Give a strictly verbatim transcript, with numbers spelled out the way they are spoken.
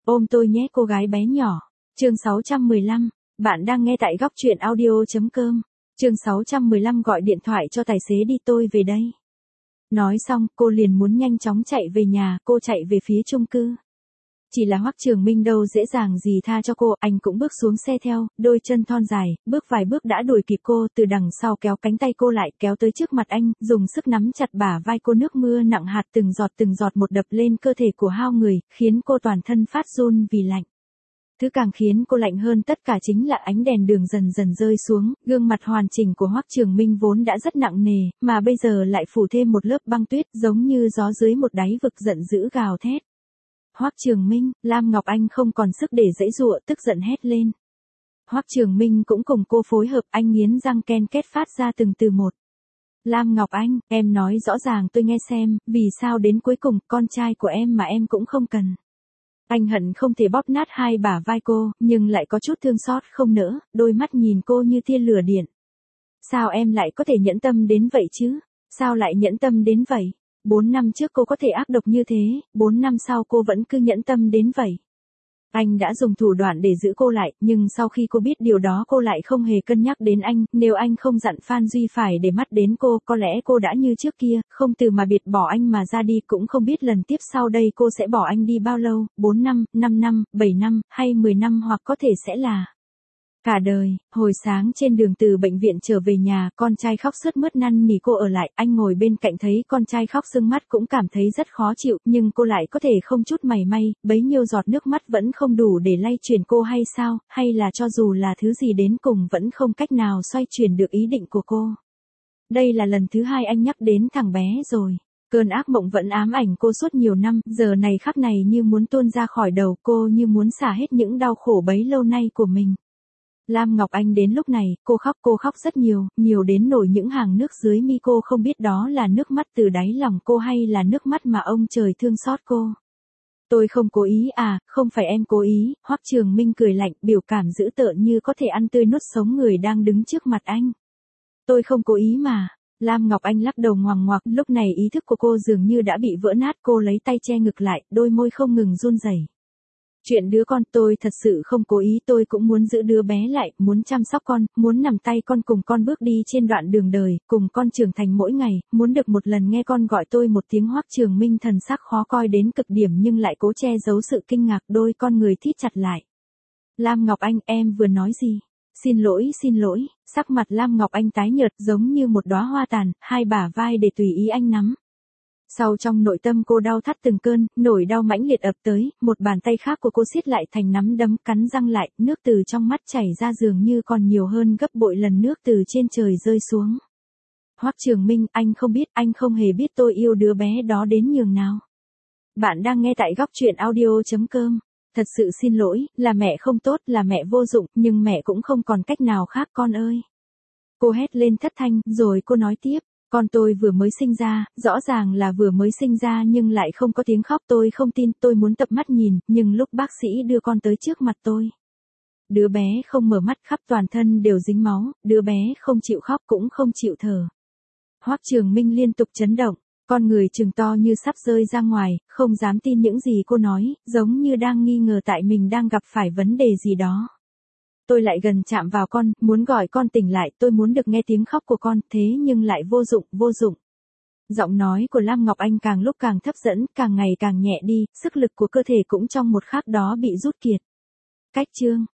Ôm tôi nhé cô gái bé nhỏ. Chương sáu trăm mười lăm, bạn đang nghe tại góc truyện audio.com. Chương sáu trăm mười lăm gọi điện thoại cho tài xế đi tôi về đây. Nói xong, cô liền muốn nhanh chóng chạy về nhà, cô chạy về phía chung cư. Chỉ là Hoắc Trường Minh đâu dễ dàng gì tha cho cô, anh cũng bước xuống xe theo, đôi chân thon dài, bước vài bước đã đuổi kịp cô, từ đằng sau kéo cánh tay cô lại, kéo tới trước mặt anh, dùng sức nắm chặt bả vai cô, nước mưa nặng hạt từng giọt từng giọt một đập lên cơ thể của hao người, khiến cô toàn thân phát run vì lạnh. Thứ càng khiến cô lạnh hơn tất cả chính là ánh đèn đường dần dần rơi xuống, gương mặt hoàn chỉnh của Hoắc Trường Minh vốn đã rất nặng nề, mà bây giờ lại phủ thêm một lớp băng tuyết, giống như gió dưới một đáy vực giận dữ gào thét. Hoắc Trường Minh, Lam Ngọc Anh không còn sức để giãy giụa, tức giận hét lên. Hoắc Trường Minh cũng cùng cô phối hợp, anh nghiến răng ken kết phát ra từng từ một. Lam Ngọc Anh, em nói rõ ràng tôi nghe xem, vì sao đến cuối cùng con trai của em mà em cũng không cần. Anh hận không thể bóp nát hai bả vai cô, nhưng lại có chút thương xót không nỡ, đôi mắt nhìn cô như tia lửa điện. Sao em lại có thể nhẫn tâm đến vậy chứ? Sao lại nhẫn tâm đến vậy? Bốn năm trước cô có thể ác độc như thế, bốn năm sau cô vẫn cứ nhẫn tâm đến vậy. Anh đã dùng thủ đoạn để giữ cô lại, nhưng sau khi cô biết điều đó cô lại không hề cân nhắc đến anh, nếu anh không dặn Phan Duy phải để mắt đến cô, có lẽ cô đã như trước kia, không từ mà biệt bỏ anh mà ra đi, cũng không biết lần tiếp sau đây cô sẽ bỏ anh đi bao lâu, bốn năm, năm năm, bảy năm, hay mười năm hoặc có thể sẽ là cả đời. Hồi sáng trên đường từ bệnh viện trở về nhà, con trai khóc sướt mướt năn nỉ cô ở lại, anh ngồi bên cạnh thấy con trai khóc sưng mắt cũng cảm thấy rất khó chịu, nhưng cô lại có thể không chút mảy may, bấy nhiêu giọt nước mắt vẫn không đủ để lay chuyển cô hay sao, hay là cho dù là thứ gì đến cùng vẫn không cách nào xoay chuyển được ý định của cô. Đây là lần thứ hai anh nhắc đến thằng bé rồi. Cơn ác mộng vẫn ám ảnh cô suốt nhiều năm, giờ này khắc này như muốn tuôn ra khỏi đầu cô, như muốn xả hết những đau khổ bấy lâu nay của mình. Lam Ngọc Anh đến lúc này, cô khóc cô khóc rất nhiều, nhiều đến nổi những hàng nước dưới mi cô không biết đó là nước mắt từ đáy lòng cô hay là nước mắt mà ông trời thương xót cô. Tôi không cố ý à, không phải em cố ý, Hoắc Trường Minh cười lạnh, biểu cảm dữ tợn như có thể ăn tươi nuốt sống người đang đứng trước mặt anh. Tôi không cố ý mà. Lam Ngọc Anh lắc đầu ngoằng ngoạc, lúc này ý thức của cô dường như đã bị vỡ nát, cô lấy tay che ngực lại, đôi môi không ngừng run rẩy. Chuyện đứa con tôi thật sự không cố ý, tôi cũng muốn giữ đứa bé lại, muốn chăm sóc con, muốn nắm tay con cùng con bước đi trên đoạn đường đời, cùng con trưởng thành mỗi ngày, muốn được một lần nghe con gọi tôi một tiếng. Hoắc Trường Minh thần sắc khó coi đến cực điểm nhưng lại cố che giấu sự kinh ngạc, đôi con người thít chặt lại. Lam Ngọc Anh, em vừa nói gì? Xin lỗi, xin lỗi, sắc mặt Lam Ngọc Anh tái nhợt giống như một đóa hoa tàn, hai bả vai để tùy ý anh nắm. Sau trong nội tâm cô đau thắt từng cơn, nỗi đau mãnh liệt ập tới, một bàn tay khác của cô siết lại thành nắm đấm, cắn răng lại, nước từ trong mắt chảy ra dường như còn nhiều hơn gấp bội lần nước từ trên trời rơi xuống. Hoắc Trường Minh, anh không biết, anh không hề biết tôi yêu đứa bé đó đến nhường nào. Bạn đang nghe tại góc truyện audio.com. Thật sự xin lỗi, là mẹ không tốt, là mẹ vô dụng, nhưng mẹ cũng không còn cách nào khác con ơi. Cô hét lên thất thanh, rồi cô nói tiếp. Con tôi vừa mới sinh ra, rõ ràng là vừa mới sinh ra nhưng lại không có tiếng khóc, tôi không tin, tôi muốn tập mắt nhìn, nhưng lúc bác sĩ đưa con tới trước mặt tôi. Đứa bé không mở mắt, khắp toàn thân đều dính máu, đứa bé không chịu khóc cũng không chịu thở. Hoắc Trường Minh liên tục chấn động, con người trừng to như sắp rơi ra ngoài, không dám tin những gì cô nói, giống như đang nghi ngờ tại mình đang gặp phải vấn đề gì đó. Tôi lại gần chạm vào con, muốn gọi con tỉnh lại, tôi muốn được nghe tiếng khóc của con, thế nhưng lại vô dụng, vô dụng. Giọng nói của Lam Ngọc Anh càng lúc càng thấp dẫn, càng ngày càng nhẹ đi, sức lực của cơ thể cũng trong một khắc đó bị rút kiệt. Cách chương.